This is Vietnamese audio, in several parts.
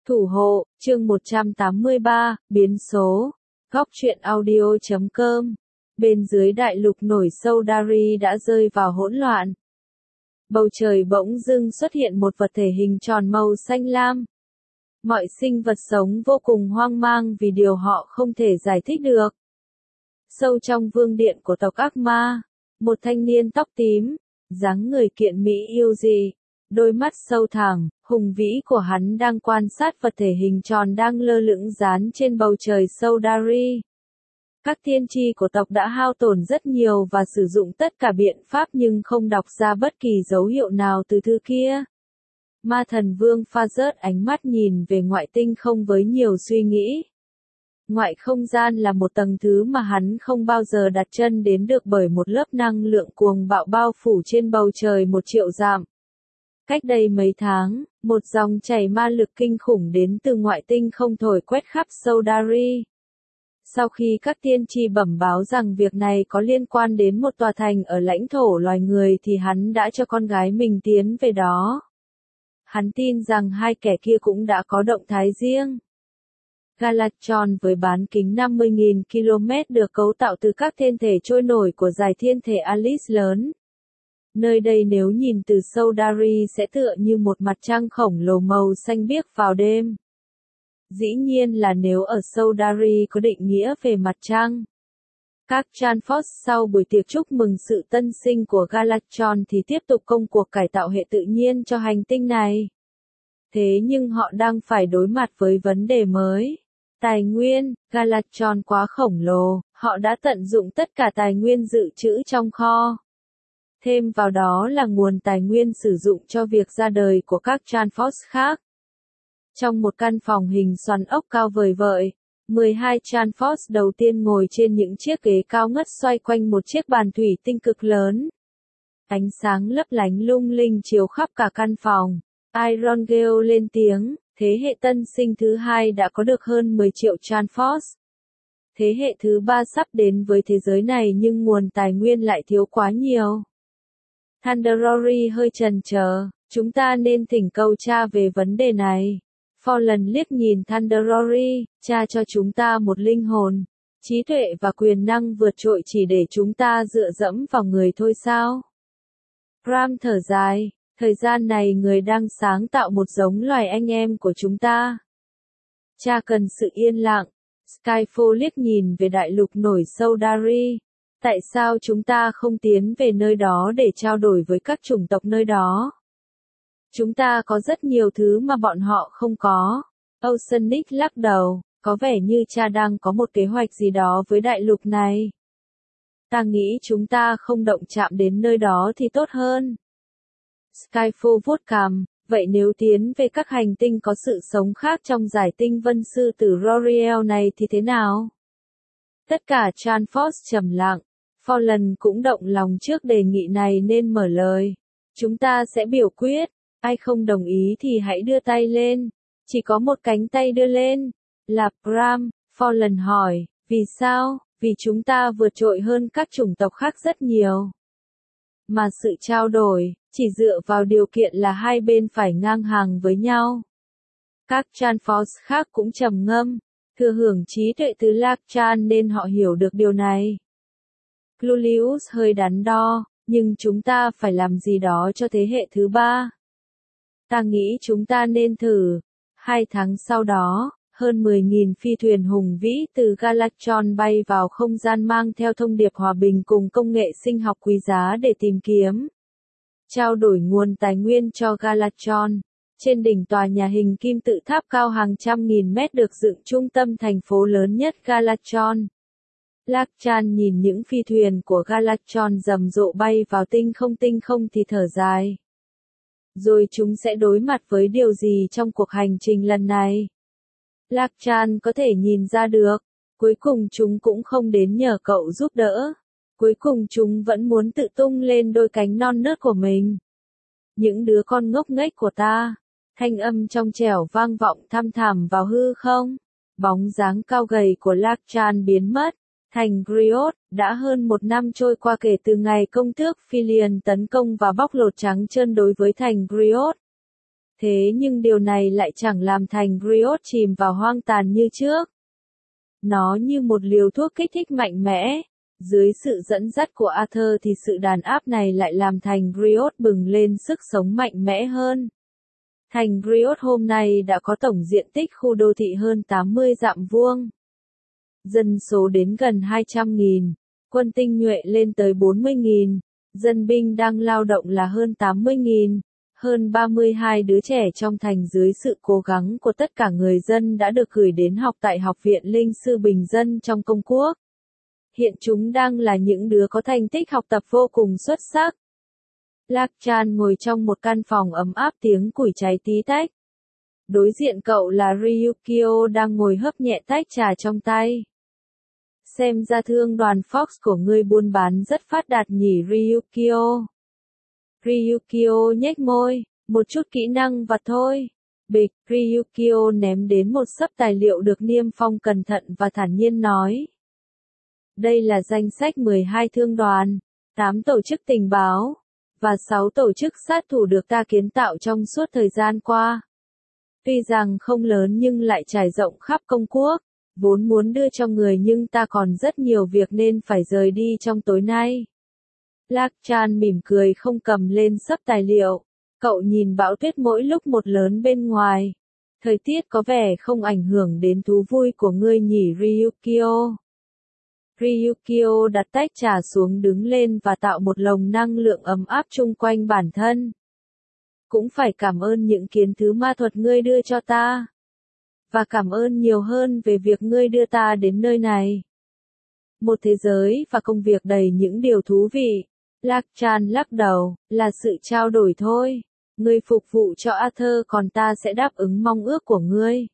Thủ hộ, chương 183, biến số. Góc truyện audio.com. Bên dưới đại lục nổi sâu Dari đã rơi vào hỗn loạn. Bầu trời bỗng dưng xuất hiện một vật thể hình tròn màu xanh lam. Mọi sinh vật sống vô cùng hoang mang vì điều họ không thể giải thích được. Sâu trong vương điện của tộc ác ma, một thanh niên tóc tím, dáng người kiện mỹ yêu dị, đôi mắt sâu thẳm, hùng vĩ của hắn đang quan sát vật thể hình tròn đang lơ lửng dán trên bầu trời sâu Dari. Các tiên tri của tộc đã hao tổn rất nhiều và sử dụng tất cả biện pháp nhưng không đọc ra bất kỳ dấu hiệu nào từ thứ kia. Ma thần vương pha rớt ánh mắt nhìn về ngoại tinh không với nhiều suy nghĩ. Ngoại không gian là một tầng thứ mà hắn không bao giờ đặt chân đến được bởi một lớp năng lượng cuồng bạo bao phủ trên bầu trời 1 triệu dặm. Cách đây mấy tháng, một dòng chảy ma lực kinh khủng đến từ ngoại tinh không thổi quét khắp sâu Dari. Sau khi các tiên tri bẩm báo rằng việc này có liên quan đến một tòa thành ở lãnh thổ loài người thì hắn đã cho con gái mình tiến về đó. Hắn tin rằng hai kẻ kia cũng đã có động thái riêng. Galactron với bán kính 50.000 km được cấu tạo từ các thiên thể trôi nổi của dải thiên thể Alice lớn. Nơi đây nếu nhìn từ sâu Dari sẽ tựa như một mặt trăng khổng lồ màu xanh biếc vào đêm. Dĩ nhiên là nếu ở sâu Dari có định nghĩa về mặt trăng. Các Tranforce sau buổi tiệc chúc mừng sự tân sinh của Galactron thì tiếp tục công cuộc cải tạo hệ tự nhiên cho hành tinh này. Thế nhưng họ đang phải đối mặt với vấn đề mới. Tài nguyên, Galactron quá khổng lồ, họ đã tận dụng tất cả tài nguyên dự trữ trong kho. Thêm vào đó là nguồn tài nguyên sử dụng cho việc ra đời của các Tranforce khác. Trong một căn phòng hình xoắn ốc cao vời vợi, 12 Tranforce đầu tiên ngồi trên những chiếc ghế cao ngất xoay quanh một chiếc bàn thủy tinh cực lớn. Ánh sáng lấp lánh lung linh chiếu khắp cả căn phòng. Iron Gale lên tiếng, thế hệ tân sinh thứ hai đã có được hơn 10 triệu Tranforce. Thế hệ thứ ba sắp đến với thế giới này nhưng nguồn tài nguyên lại thiếu quá nhiều. Thunderrory hơi chần chờ, chúng ta nên thỉnh cầu cha về vấn đề này. Fallen liếc nhìn Thunderrory, cha cho chúng ta một linh hồn, trí tuệ và quyền năng vượt trội chỉ để chúng ta dựa dẫm vào người thôi sao? Ram thở dài, thời gian này người đang sáng tạo một giống loài anh em của chúng ta. Cha cần sự yên lặng. Skyfall liếc nhìn về đại lục nổi sâu Dari. Tại sao chúng ta không tiến về nơi đó để trao đổi với các chủng tộc nơi đó? Chúng ta có rất nhiều thứ mà bọn họ không có. Oceanic lắc đầu, có vẻ như cha đang có một kế hoạch gì đó với đại lục này. Ta nghĩ chúng ta không động chạm đến nơi đó thì tốt hơn. Skyfall vuốt cằm, vậy nếu tiến về các hành tinh có sự sống khác trong giải tinh vân sư tử Roriel này thì thế nào? Tất cả Tranforce trầm lặng. Fallen cũng động lòng trước đề nghị này nên mở lời. Chúng ta sẽ biểu quyết. Ai không đồng ý thì hãy đưa tay lên. Chỉ có một cánh tay đưa lên. Là Bram, Fallen hỏi. Vì sao? Vì chúng ta vượt trội hơn các chủng tộc khác rất nhiều. Mà sự trao đổi, chỉ dựa vào điều kiện là hai bên phải ngang hàng với nhau. Các Tranforce khác cũng trầm ngâm. Thừa hưởng trí tuệ từ Lachan nên họ hiểu được điều này. Clulius hơi đắn đo, nhưng chúng ta phải làm gì đó cho thế hệ thứ ba. Ta nghĩ chúng ta nên thử. 2 tháng sau đó, hơn 10.000 phi thuyền hùng vĩ từ Galactron bay vào không gian mang theo thông điệp hòa bình cùng công nghệ sinh học quý giá để tìm kiếm, trao đổi nguồn tài nguyên cho Galactron. Trên đỉnh tòa nhà hình kim tự tháp cao hàng trăm nghìn mét được dựng trung tâm thành phố lớn nhất Galactron. Lachan nhìn những phi thuyền của Galactron rầm rộ bay vào tinh không thì thở dài. Rồi chúng sẽ đối mặt với điều gì trong cuộc hành trình lần này? Lachan có thể nhìn ra được. Cuối cùng chúng cũng không đến nhờ cậu giúp đỡ. Cuối cùng chúng vẫn muốn tự tung lên đôi cánh non nớt của mình. Những đứa con ngốc nghếch của ta. Thanh âm trong trẻo vang vọng thăm thẳm vào hư không. Bóng dáng cao gầy của Lachan biến mất. Thành Griot, đã hơn 1 năm trôi qua kể từ ngày công tước Philion tấn công và bóc lột trắng trơn đối với thành Griot. Thế nhưng điều này lại chẳng làm thành Griot chìm vào hoang tàn như trước. Nó như một liều thuốc kích thích mạnh mẽ. Dưới sự dẫn dắt của Arthur thì sự đàn áp này lại làm thành Griot bừng lên sức sống mạnh mẽ hơn. Thành Griot hôm nay đã có tổng diện tích khu đô thị hơn 80 dặm vuông. Dân số đến gần 200.000, quân tinh nhuệ lên tới 40.000, dân binh đang lao động là hơn 80.000, hơn 32 đứa trẻ trong thành dưới sự cố gắng của tất cả người dân đã được gửi đến học tại Học viện Linh sư Bình dân trong công quốc. Hiện chúng đang là những đứa có thành tích học tập vô cùng xuất sắc. Lạc Chan ngồi trong một căn phòng ấm áp tiếng củi cháy tí tách. Đối diện cậu là Ryukio đang ngồi hớp nhẹ tách trà trong tay. Xem ra thương đoàn Fox của ngươi buôn bán rất phát đạt nhỉ Ryukio. Ryukio nhếch môi, một chút kỹ năng vặt thôi. Bịch, Ryukio ném đến một xấp tài liệu được niêm phong cẩn thận và thản nhiên nói. Đây là danh sách 12 thương đoàn, 8 tổ chức tình báo, và 6 tổ chức sát thủ được ta kiến tạo trong suốt thời gian qua. Tuy rằng không lớn nhưng lại trải rộng khắp công quốc, vốn muốn đưa cho người nhưng ta còn rất nhiều việc nên phải rời đi trong tối nay. Lạc Chan mỉm cười không cầm lên xấp tài liệu, cậu nhìn bão tuyết mỗi lúc một lớn bên ngoài. Thời tiết có vẻ không ảnh hưởng đến thú vui của ngươi nhỉ Ryukio. Ryukio đặt tách trà xuống đứng lên và tạo một lồng năng lượng ấm áp chung quanh bản thân. Cũng phải cảm ơn những kiến thứ ma thuật ngươi đưa cho ta. Và cảm ơn nhiều hơn về việc ngươi đưa ta đến nơi này. Một thế giới và công việc đầy những điều thú vị. Lạc Chan lắc đầu, là sự trao đổi thôi. Ngươi phục vụ cho Arthur còn ta sẽ đáp ứng mong ước của ngươi.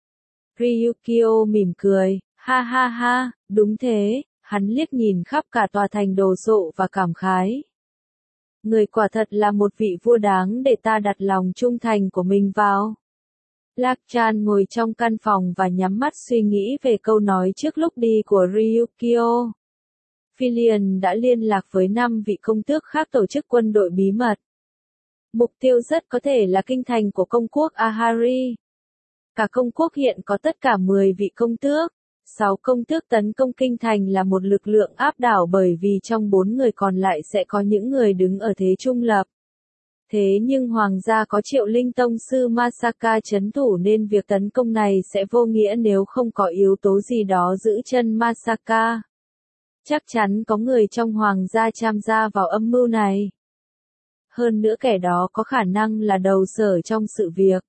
Ryukio mỉm cười, ha ha ha, đúng thế, hắn liếc nhìn khắp cả tòa thành đồ sộ và cảm khái. Người quả thật là một vị vua đáng để ta đặt lòng trung thành của mình vào. Lạc Chan ngồi trong căn phòng và nhắm mắt suy nghĩ về câu nói trước lúc đi của Ryukio. Philion đã liên lạc với 5 vị công tước khác tổ chức quân đội bí mật. Mục tiêu rất có thể là kinh thành của công quốc Ahari. Cả công quốc hiện có tất cả 10 vị công tước. 6 công tước tấn công kinh thành là một lực lượng áp đảo bởi vì trong 4 người còn lại sẽ có những người đứng ở thế trung lập. Thế nhưng hoàng gia có Triệu Linh Tông sư Masaka trấn thủ nên việc tấn công này sẽ vô nghĩa nếu không có yếu tố gì đó giữ chân Masaka. Chắc chắn có người trong hoàng gia tham gia vào âm mưu này. Hơn nữa kẻ đó có khả năng là đầu sở trong sự việc.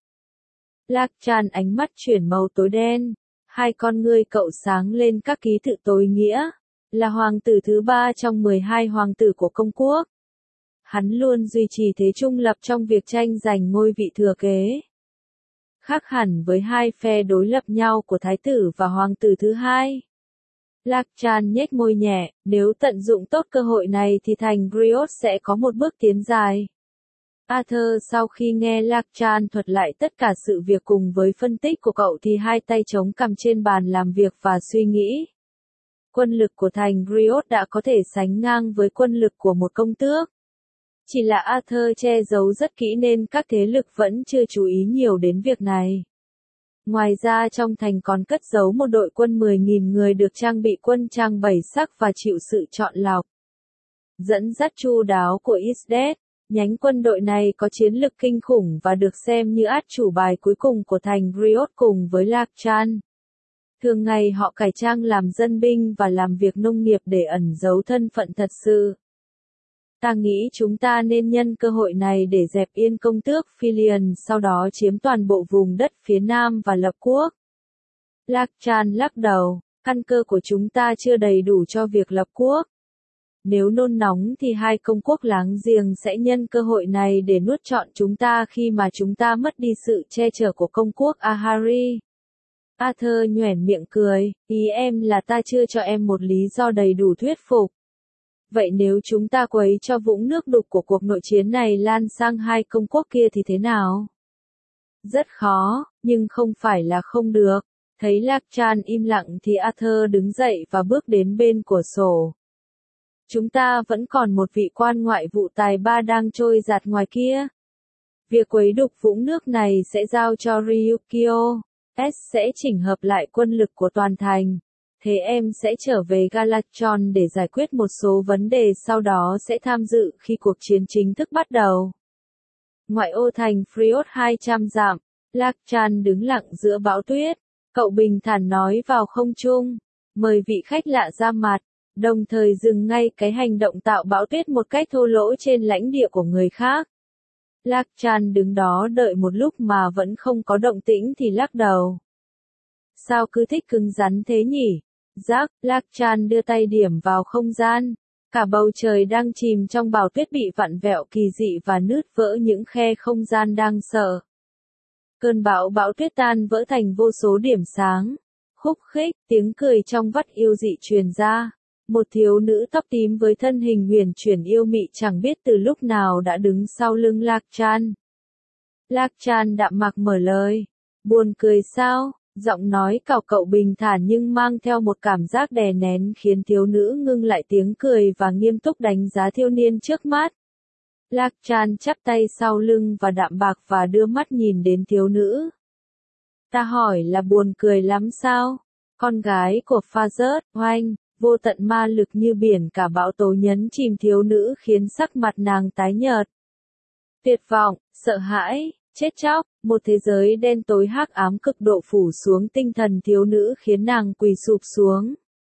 Lạc Chan ánh mắt chuyển màu tối đen. Hai con ngươi cậu sáng lên các ký tự tối nghĩa. Là hoàng tử thứ 3 trong 12 hoàng tử của công quốc. Hắn luôn duy trì thế trung lập trong việc tranh giành ngôi vị thừa kế. Khác hẳn với hai phe đối lập nhau của thái tử và hoàng tử thứ 2. Lạc Chan nhếch môi nhẹ, nếu tận dụng tốt cơ hội này thì thành Griot sẽ có một bước tiến dài. Arthur sau khi nghe Lạc Chan thuật lại tất cả sự việc cùng với phân tích của cậu thì hai tay chống cằm trên bàn làm việc và suy nghĩ. Quân lực của thành Griot đã có thể sánh ngang với quân lực của một công tước. Chỉ là Arthur che giấu rất kỹ nên các thế lực vẫn chưa chú ý nhiều đến việc này. Ngoài ra trong thành còn cất giấu một đội quân 10.000 người được trang bị quân trang 7 sắc và chịu sự chọn lọc. Dẫn dắt chu đáo của Isdet, nhánh quân đội này có chiến lực kinh khủng và được xem như át chủ bài cuối cùng của thành Griot cùng với Lạc Chan. Thường ngày họ cải trang làm dân binh và làm việc nông nghiệp để ẩn giấu thân phận thật sự. Ta nghĩ chúng ta nên nhân cơ hội này để dẹp yên công tước Philion sau đó chiếm toàn bộ vùng đất phía nam và lập quốc. Lạc Chan lắc đầu, căn cơ của chúng ta chưa đầy đủ cho việc lập quốc. Nếu nôn nóng thì hai công quốc láng giềng sẽ nhân cơ hội này để nuốt trọn chúng ta khi mà chúng ta mất đi sự che chở của công quốc Ahari. Arthur nhoẻn miệng cười, ý em là ta chưa cho em một lý do đầy đủ thuyết phục. Vậy nếu chúng ta quấy cho vũng nước đục của cuộc nội chiến này lan sang hai công quốc kia thì thế nào? Rất khó, nhưng không phải là không được. Thấy Lạc Chan im lặng thì Arthur đứng dậy và bước đến bên cửa sổ. Chúng ta vẫn còn một vị quan ngoại vụ tài ba đang trôi giạt ngoài kia. Việc quấy đục vũng nước này sẽ giao cho Ryukyo. Sẽ chỉnh hợp lại quân lực của toàn thành. Thế em sẽ trở về Galactron để giải quyết một số vấn đề, sau đó sẽ tham dự khi cuộc chiến chính thức bắt đầu. Ngoại ô thành Freot 200 dặm, Lạc-chan đứng lặng giữa bão tuyết. Cậu bình thản nói vào không trung, mời vị khách lạ ra mặt, đồng thời dừng ngay cái hành động tạo bão tuyết một cách thô lỗ trên lãnh địa của người khác. Lạc-chan đứng đó đợi một lúc mà vẫn không có động tĩnh thì lắc đầu. Sao cứ thích cứng rắn thế nhỉ? Lạc-chan đưa tay điểm vào không gian. Cả bầu trời đang chìm trong bão tuyết bị vặn vẹo kỳ dị và nứt vỡ những khe không gian đang sợ. Cơn bão tuyết tan vỡ thành vô số điểm sáng. Khúc khích, tiếng cười trong vắt yêu dị truyền ra. Một thiếu nữ tóc tím với thân hình huyền chuyển yêu mị chẳng biết từ lúc nào đã đứng sau lưng Lạc-chan. Lạc-chan đạm mạc mở lời. Buồn cười sao? Giọng nói cậu bình thản nhưng mang theo một cảm giác đè nén khiến thiếu nữ ngưng lại tiếng cười và nghiêm túc đánh giá thiếu niên trước mắt. Lạc-chan chắp tay sau lưng và đạm bạc và đưa mắt nhìn đến thiếu nữ. Ta hỏi là buồn cười lắm sao? Con gái của Phazert, oanh, vô tận ma lực như biển cả bão tố nhấn chìm thiếu nữ khiến sắc mặt nàng tái nhợt. Tuyệt vọng, sợ hãi, chết chóc, một thế giới đen tối hắc ám cực độ phủ xuống tinh thần thiếu nữ khiến nàng quỳ sụp xuống.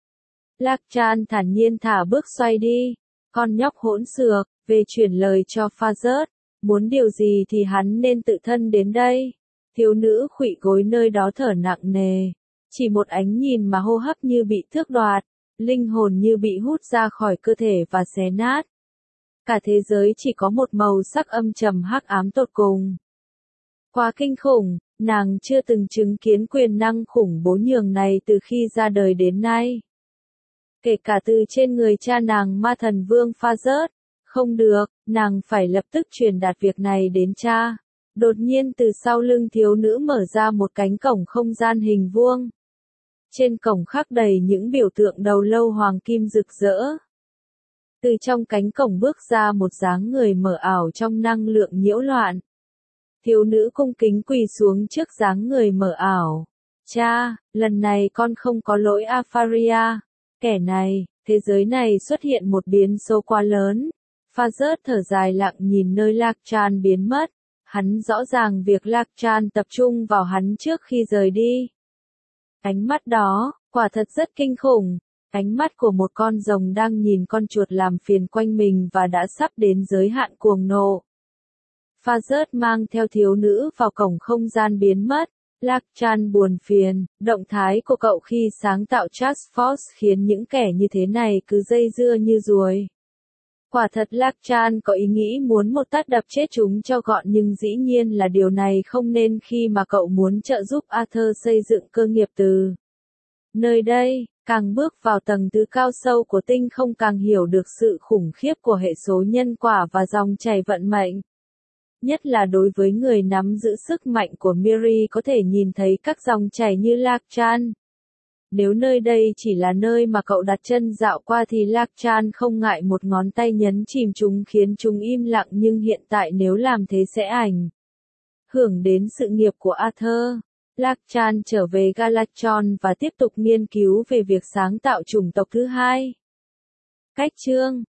Lạc-chan thản nhiên thả bước xoay đi. Con nhóc hỗn xược, về chuyển lời cho Phazert, muốn điều gì thì hắn nên tự thân đến đây. Thiếu nữ khuỵu gối nơi đó thở nặng nề. Chỉ một ánh nhìn mà hô hấp như bị thước đoạt, linh hồn như bị hút ra khỏi cơ thể và xé nát. Cả thế giới chỉ có một màu sắc âm trầm hắc ám tột cùng. Quá kinh khủng, nàng chưa từng chứng kiến quyền năng khủng bố nhường này từ khi ra đời đến nay. Kể cả từ trên người cha nàng ma thần vương Phazert. Không được, nàng phải lập tức truyền đạt việc này đến cha. Đột nhiên từ sau lưng thiếu nữ mở ra một cánh cổng không gian hình vuông. Trên cổng khắc đầy những biểu tượng đầu lâu hoàng kim rực rỡ. Từ trong cánh cổng bước ra một dáng người mờ ảo trong năng lượng nhiễu loạn. Thiếu nữ cung kính quỳ xuống trước dáng người mờ ảo. Cha, lần này con không có lỗi Apharia. Kẻ này, thế giới này xuất hiện một biến số quá lớn. Phazert thở dài lặng nhìn nơi Lạc-chan biến mất. Hắn rõ ràng việc Lạc-chan tập trung vào hắn trước khi rời đi. Ánh mắt đó, quả thật rất kinh khủng. Ánh mắt của một con rồng đang nhìn con chuột làm phiền quanh mình và đã sắp đến giới hạn cuồng nộ. Phazert mang theo thiếu nữ vào cổng không gian biến mất. Lạc-chan buồn phiền, động thái của cậu khi sáng tạo Task Force khiến những kẻ như thế này cứ dây dưa như ruồi. Quả thật Lạc-chan có ý nghĩ muốn một tát đập chết chúng cho gọn, nhưng dĩ nhiên là điều này không nên khi mà cậu muốn trợ giúp Arthur xây dựng cơ nghiệp từ nơi đây. Càng bước vào tầng thứ cao sâu của tinh không càng hiểu được sự khủng khiếp của hệ số nhân quả và dòng chảy vận mệnh. Nhất là đối với người nắm giữ sức mạnh của Miri có thể nhìn thấy các dòng chảy như Lạc-chan. Nếu nơi đây chỉ là nơi mà cậu đặt chân dạo qua thì Lạc-chan không ngại một ngón tay nhấn chìm chúng khiến chúng im lặng, nhưng hiện tại nếu làm thế sẽ ảnh hưởng đến sự nghiệp của Arthur. Lạc-chan trở về Galactron và tiếp tục nghiên cứu về việc sáng tạo chủng tộc thứ hai. Cách chương